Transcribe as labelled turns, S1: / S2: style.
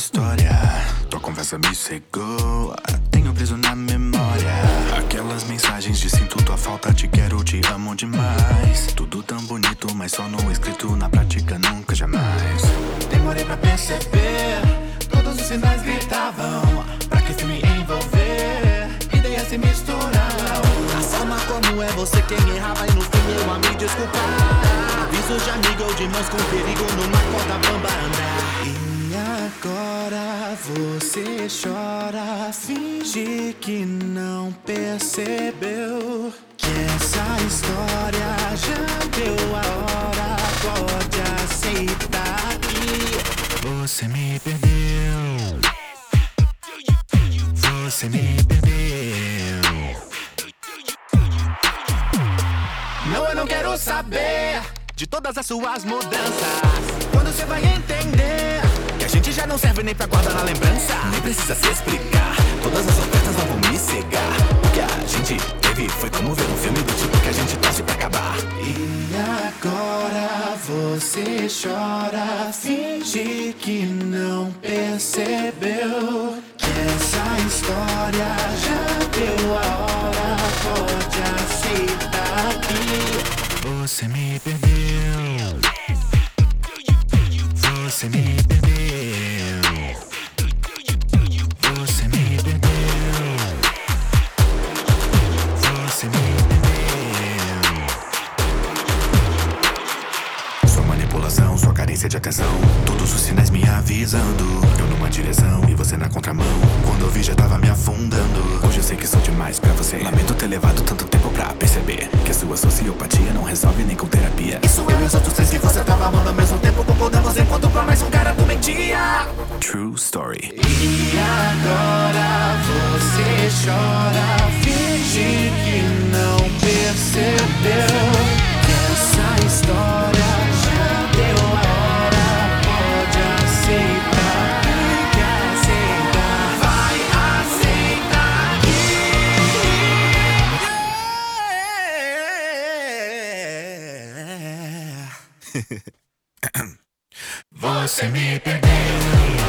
S1: história, tua conversa me cegou. Tenho preso na memória aquelas mensagens de sinto tua falta, te quero, te amo demais. Tudo tão bonito, mas só no escrito, na prática nunca, jamais. Demorei pra perceber, todos os sinais gritavam pra que se me envolver, ideias se misturaram.
S2: A forma como é você quem errava e no fim eu a me desculpar. Avisos de amigo ou de mãos com perigo numa corda bamba andar.
S1: E agora você chora, finge que não percebeu que essa história já deu a hora. Pode aceitar que você me perdeu. Você me perdeu.
S2: Não, eu não quero saber de todas as suas mudanças. Quando você vai entender que a gente já não serve nem pra guardar na lembrança. Nem precisa se explicar, todas as ofertas não vão me cegar. O que a gente teve foi como ver um filme do tipo que a gente torce pra acabar.
S1: E agora você chora, finge que não percebeu que essa história já deu a hora. Pode aceitar que você me perdeu. Você me perdeu. Você me perdeu. Você me perdeu. Sua manipulação, sua carência de atenção, todos os sinais me avisando. Eu numa direção e você na contramão. Quando eu vi já tava me afundando. Hoje eu sei que sou demais pra você. Lamento ter levado tanto tempo pra perceber que a sua sociopatia não resolve nem com terapia.
S2: Isso eu e os outros três que você tava amando ao mesmo tempo, concordamos enquanto pra mais um cara tu mentia.
S1: True story.
S2: E agora você chora, finge que não percebeu que essa história já deu a hora. Pode aceitar, tem que aceitar, vai aceitar que
S1: Você me perdeu.